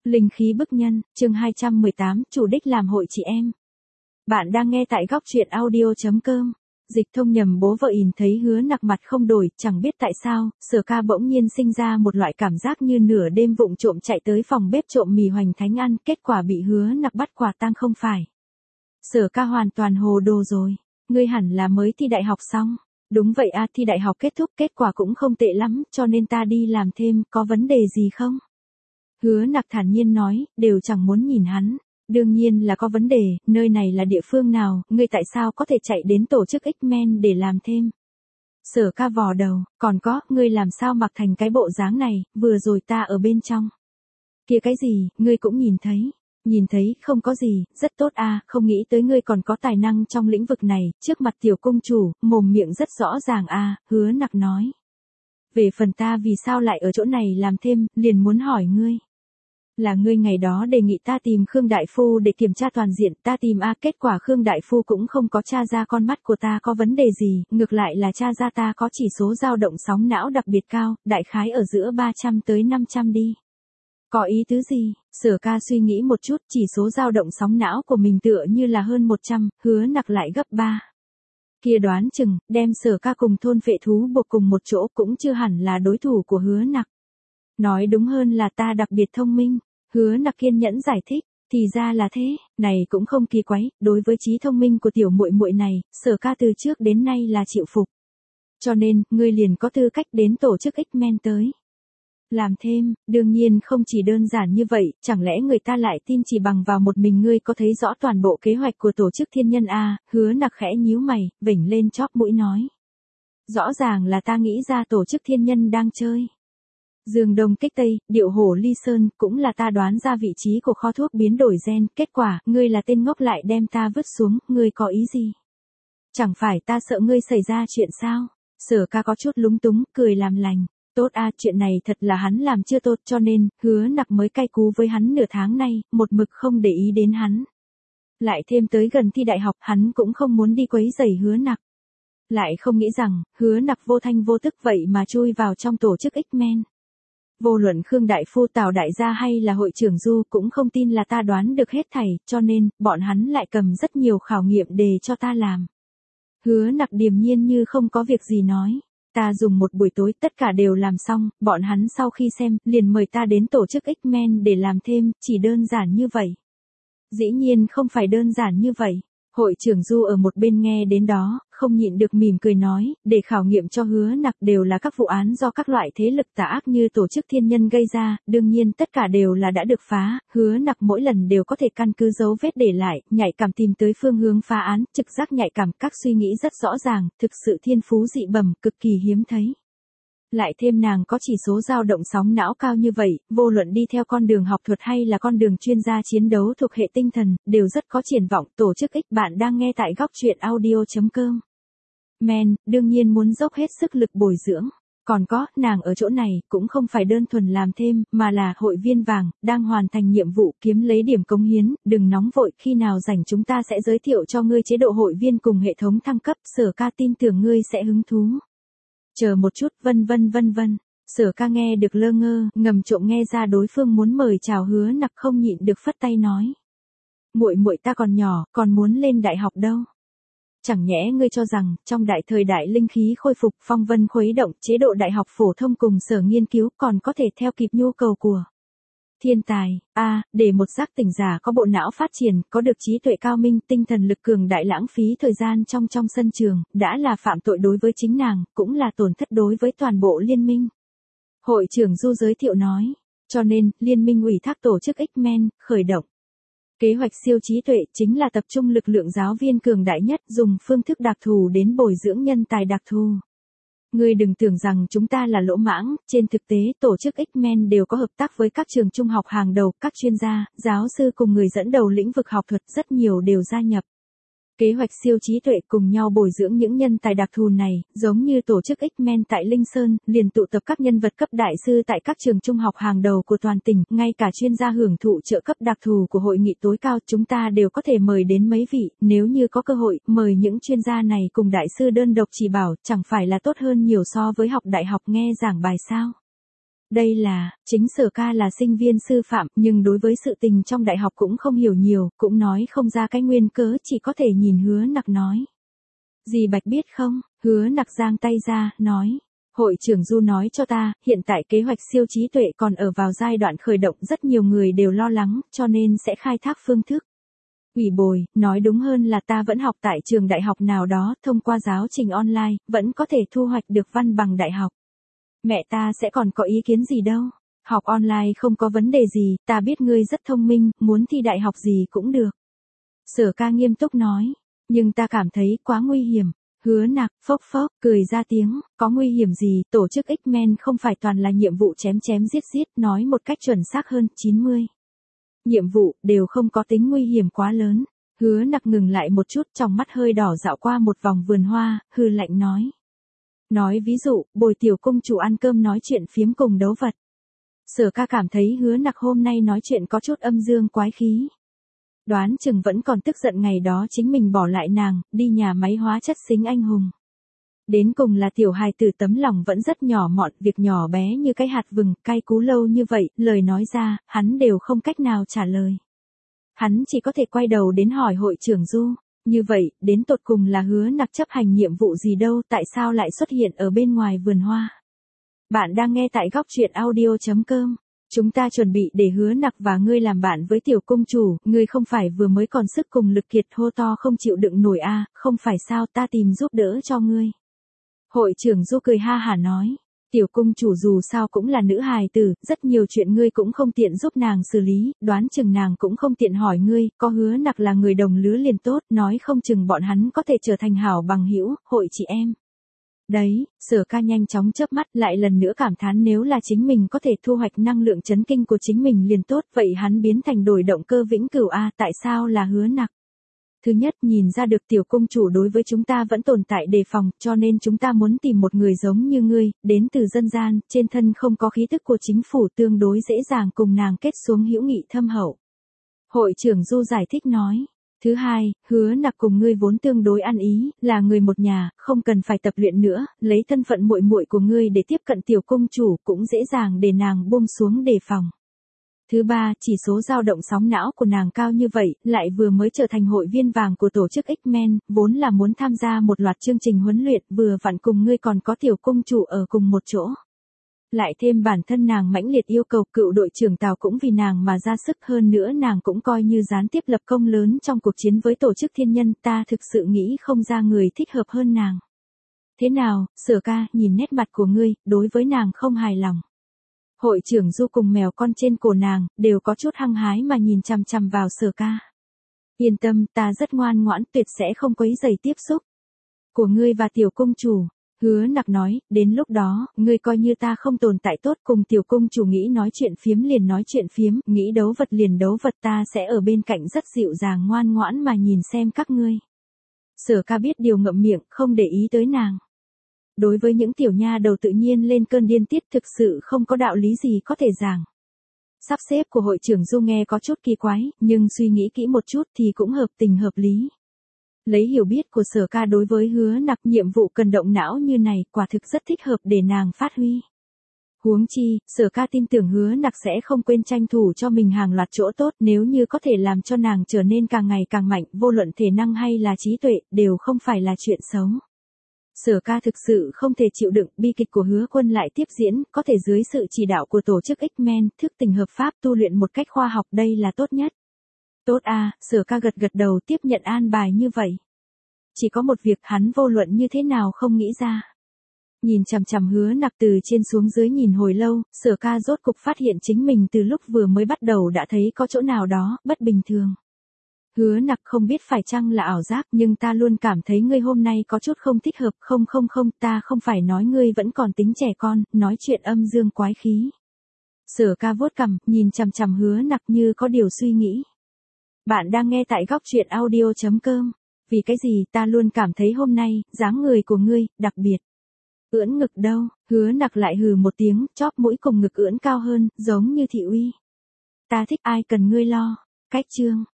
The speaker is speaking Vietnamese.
Linh khí bức nhân, chương 218, chủ đích làm hội chị em. Bạn đang nghe tại góc truyện audio.com. Dịch thông nhầm bố vợ nhìn thấy Hứa Nặc mặt không đổi, chẳng biết tại sao, Sở Ca bỗng nhiên sinh ra một loại cảm giác như nửa đêm vụng trộm chạy tới phòng bếp trộm mì hoành thánh ăn, kết quả bị Hứa Nặc bắt quả tang không phải. Sở Ca hoàn toàn hồ đồ rồi, ngươi hẳn là mới thi đại học xong. Đúng vậy à, thi đại học kết thúc, kết quả cũng không tệ lắm, cho nên ta đi làm thêm, có vấn đề gì không? Hứa Nặc thản nhiên nói, đều chẳng muốn nhìn hắn. Đương nhiên là có vấn đề, nơi này là địa phương nào, ngươi tại sao có thể chạy đến tổ chức X-Men để làm thêm? Sở Ca vò đầu, còn có, ngươi làm sao mặc thành cái bộ dáng này, vừa rồi ta ở bên trong. Kia cái gì, ngươi cũng nhìn thấy. Nhìn thấy, không có gì, rất tốt à, không nghĩ tới ngươi còn có tài năng trong lĩnh vực này, trước mặt tiểu công chủ, mồm miệng rất rõ ràng à, Hứa Nặc nói. Về phần ta vì sao lại ở chỗ này làm thêm, liền muốn hỏi ngươi. Là ngươi ngày đó đề nghị ta tìm Khương Đại Phu để kiểm tra toàn diện, ta tìm kết quả Khương Đại Phu cũng không có tra ra con mắt của ta có vấn đề gì, ngược lại là tra ra ta có chỉ số dao động sóng não đặc biệt cao, đại khái ở giữa 300 tới 500 đi. Có ý tứ gì? Sở Ca suy nghĩ một chút, chỉ số dao động sóng não của mình tựa như là hơn 100, Hứa Nặc lại gấp 3. Kia đoán chừng, đem Sở Ca cùng thôn phệ thú buộc cùng một chỗ cũng chưa hẳn là đối thủ của Hứa Nặc. Nói đúng hơn là ta đặc biệt thông minh. Hứa Nặc kiên nhẫn giải thích, thì ra là thế, này cũng không kỳ quái, đối với trí thông minh của tiểu muội muội này, Sở Ca từ trước đến nay là chịu phục. Cho nên, ngươi liền có tư cách đến tổ chức X-Men tới. Làm thêm, đương nhiên không chỉ đơn giản như vậy, chẳng lẽ người ta lại tin chỉ bằng vào một mình ngươi có thấy rõ toàn bộ kế hoạch của tổ chức thiên nhân à, Hứa Nặc khẽ nhíu mày, vểnh lên chóp mũi nói. Rõ ràng là ta nghĩ ra tổ chức thiên nhân đang chơi. Dương Đông kích Tây, điệu hổ ly sơn, cũng là ta đoán ra vị trí của kho thuốc biến đổi gen, kết quả, ngươi là tên ngốc lại đem ta vứt xuống, ngươi có ý gì? Chẳng phải ta sợ ngươi xảy ra chuyện sao? Sở Ca có chút lúng túng, cười làm lành. Tốt à, chuyện này thật là hắn làm chưa tốt cho nên, Hứa Nặc mới cay cú với hắn nửa tháng nay, một mực không để ý đến hắn. Lại thêm tới gần thi đại học, hắn cũng không muốn đi quấy rầy Hứa Nặc. Lại không nghĩ rằng, Hứa Nặc vô thanh vô tức vậy mà chui vào trong tổ chức X-Men. Vô luận Khương Đại Phu Tào Đại gia hay là hội trưởng Du cũng không tin là ta đoán được hết thảy, cho nên, bọn hắn lại cầm rất nhiều khảo nghiệm đề cho ta làm. Hứa Nặc điềm nhiên như không có việc gì nói. Ta dùng một buổi tối tất cả đều làm xong, bọn hắn sau khi xem, liền mời ta đến tổ chức X-Men để làm thêm, chỉ đơn giản như vậy. Dĩ nhiên không phải đơn giản như vậy. Hội trưởng Du ở một bên nghe đến đó, không nhịn được mỉm cười nói, để khảo nghiệm cho Hứa Nặc đều là các vụ án do các loại thế lực tà ác như tổ chức thiên nhân gây ra, đương nhiên tất cả đều là đã được phá, Hứa Nặc mỗi lần đều có thể căn cứ dấu vết để lại, nhạy cảm tìm tới phương hướng phá án, trực giác nhạy cảm, các suy nghĩ rất rõ ràng, thực sự thiên phú dị bẩm, cực kỳ hiếm thấy. Lại thêm nàng có chỉ số dao động sóng não cao như vậy, vô luận đi theo con đường học thuật hay là con đường chuyên gia chiến đấu thuộc hệ tinh thần, đều rất có triển vọng. Tổ chức X bạn đang nghe tại góc truyện audio.com. Men, đương nhiên muốn dốc hết sức lực bồi dưỡng. Còn có, nàng ở chỗ này, cũng không phải đơn thuần làm thêm, mà là hội viên vàng, đang hoàn thành nhiệm vụ kiếm lấy điểm cống hiến, đừng nóng vội, khi nào rảnh chúng ta sẽ giới thiệu cho ngươi chế độ hội viên cùng hệ thống thăng cấp, Sở Ca tin tưởng ngươi sẽ hứng thú. Chờ một chút, vân vân. Sở Ca nghe được lơ ngơ, ngầm trộm nghe ra đối phương muốn mời chào Hứa Nặc không nhịn được phất tay nói. Muội muội ta còn nhỏ, còn muốn lên đại học đâu. Chẳng nhẽ ngươi cho rằng, trong đại thời đại linh khí khôi phục, phong vân khuấy động, chế độ đại học phổ thông cùng sở nghiên cứu còn có thể theo kịp nhu cầu của thiên tài, để một giác tỉnh giả có bộ não phát triển, có được trí tuệ cao minh, tinh thần lực cường đại lãng phí thời gian trong sân trường, đã là phạm tội đối với chính nàng, cũng là tổn thất đối với toàn bộ liên minh. Hội trưởng Du giới thiệu nói, cho nên, liên minh ủy thác tổ chức X-Men, khởi động. Kế hoạch siêu trí tuệ chính là tập trung lực lượng giáo viên cường đại nhất, dùng phương thức đặc thù đến bồi dưỡng nhân tài đặc thù. Ngươi đừng tưởng rằng chúng ta là lỗ mãng, trên thực tế tổ chức X-Men đều có hợp tác với các trường trung học hàng đầu, các chuyên gia, giáo sư cùng người dẫn đầu lĩnh vực học thuật rất nhiều đều gia nhập. Kế hoạch siêu trí tuệ cùng nhau bồi dưỡng những nhân tài đặc thù này, giống như tổ chức X-Men tại Linh Sơn, liền tụ tập các nhân vật cấp đại sư tại các trường trung học hàng đầu của toàn tỉnh, ngay cả chuyên gia hưởng thụ trợ cấp đặc thù của hội nghị tối cao, chúng ta đều có thể mời đến mấy vị, nếu như có cơ hội, mời những chuyên gia này cùng đại sư đơn độc chỉ bảo, chẳng phải là tốt hơn nhiều so với học đại học nghe giảng bài sao. Đây là, chính Sở Ca là sinh viên sư phạm, nhưng đối với sự tình trong đại học cũng không hiểu nhiều, cũng nói không ra cái nguyên cớ, chỉ có thể nhìn Hứa Nặc nói. Dì Bạch biết không? Hứa Nặc giang tay ra, nói. Hội trưởng Du nói cho ta, hiện tại kế hoạch siêu trí tuệ còn ở vào giai đoạn khởi động, rất nhiều người đều lo lắng, cho nên sẽ khai thác phương thức ủy bồi, nói đúng hơn là ta vẫn học tại trường đại học nào đó, thông qua giáo trình online, vẫn có thể thu hoạch được văn bằng đại học. Mẹ ta sẽ còn có ý kiến gì đâu. Học online không có vấn đề gì, ta biết ngươi rất thông minh, muốn thi đại học gì cũng được. Sở Ca nghiêm túc nói, nhưng ta cảm thấy quá nguy hiểm. Hứa Nặc, phốc phốc, cười ra tiếng, có nguy hiểm gì, tổ chức X-Men không phải toàn là nhiệm vụ chém chém giết giết, nói một cách chuẩn xác hơn, 90. Nhiệm vụ, đều không có tính nguy hiểm quá lớn. Hứa Nặc ngừng lại một chút, trong mắt hơi đỏ dạo qua một vòng vườn hoa, hư lạnh nói. Nói ví dụ, bồi tiểu công chủ ăn cơm nói chuyện phiếm cùng đấu vật. Sở Ca cảm thấy Hứa Nặc hôm nay nói chuyện có chút âm dương quái khí. Đoán chừng vẫn còn tức giận ngày đó chính mình bỏ lại nàng, đi nhà máy hóa chất xính anh hùng. Đến cùng là tiểu hài tử tấm lòng vẫn rất nhỏ mọn, việc nhỏ bé như cái hạt vừng, cay cú lâu như vậy, lời nói ra, hắn đều không cách nào trả lời. Hắn chỉ có thể quay đầu đến hỏi hội trưởng Du, như vậy, đến tột cùng là Hứa Nặc chấp hành nhiệm vụ gì đâu, tại sao lại xuất hiện ở bên ngoài vườn hoa. Bạn đang nghe tại góc truyện audio.com. Chúng ta chuẩn bị để Hứa Nặc và ngươi làm bạn với tiểu công chủ, ngươi không phải vừa mới còn sức cùng lực kiệt hô to không chịu đựng nổi à, không phải sao, ta tìm giúp đỡ cho ngươi. Hội trưởng Du cười ha hả nói, tiểu công chủ dù sao cũng là nữ hài tử, rất nhiều chuyện ngươi cũng không tiện giúp nàng xử lý, đoán chừng nàng cũng không tiện hỏi ngươi, có Hứa Nặc là người đồng lứa liền tốt, nói không chừng bọn hắn có thể trở thành hảo bằng hữu, hội chị em. Đấy, Sở Ca nhanh chóng chớp mắt, lại lần nữa cảm thán nếu là chính mình có thể thu hoạch năng lượng chấn kinh của chính mình liền tốt, vậy hắn biến thành đổi động cơ vĩnh cửu a, tại sao là Hứa Nặc? Thứ nhất, nhìn ra được tiểu công chủ đối với chúng ta vẫn tồn tại đề phòng, cho nên chúng ta muốn tìm một người giống như ngươi, đến từ dân gian, trên thân không có khí tức của chính phủ, tương đối dễ dàng cùng nàng kết xuống hữu nghị thâm hậu. Hội trưởng Du giải thích nói. Thứ hai, Hứa Nặc cùng ngươi vốn tương đối ăn ý, là người một nhà, không cần phải tập luyện nữa, lấy thân phận muội muội của ngươi để tiếp cận tiểu công chủ cũng dễ dàng để nàng buông xuống đề phòng. Thứ ba, chỉ số dao động sóng não của nàng cao như vậy, lại vừa mới trở thành hội viên vàng của tổ chức X-Men, vốn là muốn tham gia một loạt chương trình huấn luyện, vừa vặn cùng ngươi còn có tiểu công chủ ở cùng một chỗ. Lại thêm bản thân nàng mãnh liệt yêu cầu, cựu đội trưởng Tào cũng vì nàng mà ra sức, hơn nữa nàng cũng coi như gián tiếp lập công lớn trong cuộc chiến với tổ chức thiên nhân, ta thực sự nghĩ không ra người thích hợp hơn nàng. Thế nào, Sở Ca, nhìn nét mặt của ngươi, đối với nàng không hài lòng. Hội trưởng Du cùng mèo con trên cổ nàng, đều có chút hăng hái mà nhìn chằm chằm vào Sở Ca. Yên tâm, ta rất ngoan ngoãn, tuyệt sẽ không quấy rầy tiếp xúc của ngươi và tiểu công chủ. Hứa Nặc nói, đến lúc đó, ngươi coi như ta không tồn tại tốt, cùng tiểu công chủ nghĩ nói chuyện phiếm liền nói chuyện phiếm, nghĩ đấu vật liền đấu vật, ta sẽ ở bên cạnh rất dịu dàng ngoan ngoãn mà nhìn xem các ngươi. Sở Ca biết điều ngậm miệng, không để ý tới nàng. Đối với những tiểu nha đầu tự nhiên lên cơn điên tiết thực sự không có đạo lý gì có thể giảng. Sắp xếp của hội trưởng Du nghe có chút kỳ quái, nhưng suy nghĩ kỹ một chút thì cũng hợp tình hợp lý. Lấy hiểu biết của Sở Ca đối với Hứa Nặc, nhiệm vụ cần động não như này quả thực rất thích hợp để nàng phát huy. Huống chi, Sở Ca tin tưởng Hứa Nặc sẽ không quên tranh thủ cho mình hàng loạt chỗ tốt, nếu như có thể làm cho nàng trở nên càng ngày càng mạnh, vô luận thể năng hay là trí tuệ, đều không phải là chuyện xấu. Sở Ca thực sự không thể chịu đựng bi kịch của Hứa Quân lại tiếp diễn, có thể dưới sự chỉ đạo của tổ chức X-Men, thức tỉnh hợp pháp tu luyện một cách khoa học, đây là tốt nhất. Tốt à, Sở Ca gật gật đầu tiếp nhận an bài như vậy. Chỉ có một việc hắn vô luận như thế nào không nghĩ ra. Nhìn chằm chằm Hứa Nặc từ trên xuống dưới nhìn hồi lâu, Sở Ca rốt cục phát hiện chính mình từ lúc vừa mới bắt đầu đã thấy có chỗ nào đó bất bình thường. Hứa Nặc, không biết phải chăng là ảo giác, nhưng ta luôn cảm thấy ngươi hôm nay có chút không thích hợp, không, ta không phải nói ngươi vẫn còn tính trẻ con, nói chuyện âm dương quái khí. Sở Ca vuốt cằm, nhìn chằm chằm Hứa Nặc như có điều suy nghĩ. Bạn đang nghe tại góc truyện audio.com. Vì cái gì ta luôn cảm thấy hôm nay, dáng người của ngươi, đặc biệt. Ưỡn ngực đâu, Hứa Nặc lại hừ một tiếng, chóp mũi cùng ngực ưỡn cao hơn, giống như thị uy. Ta thích ai cần ngươi lo. Cách chương.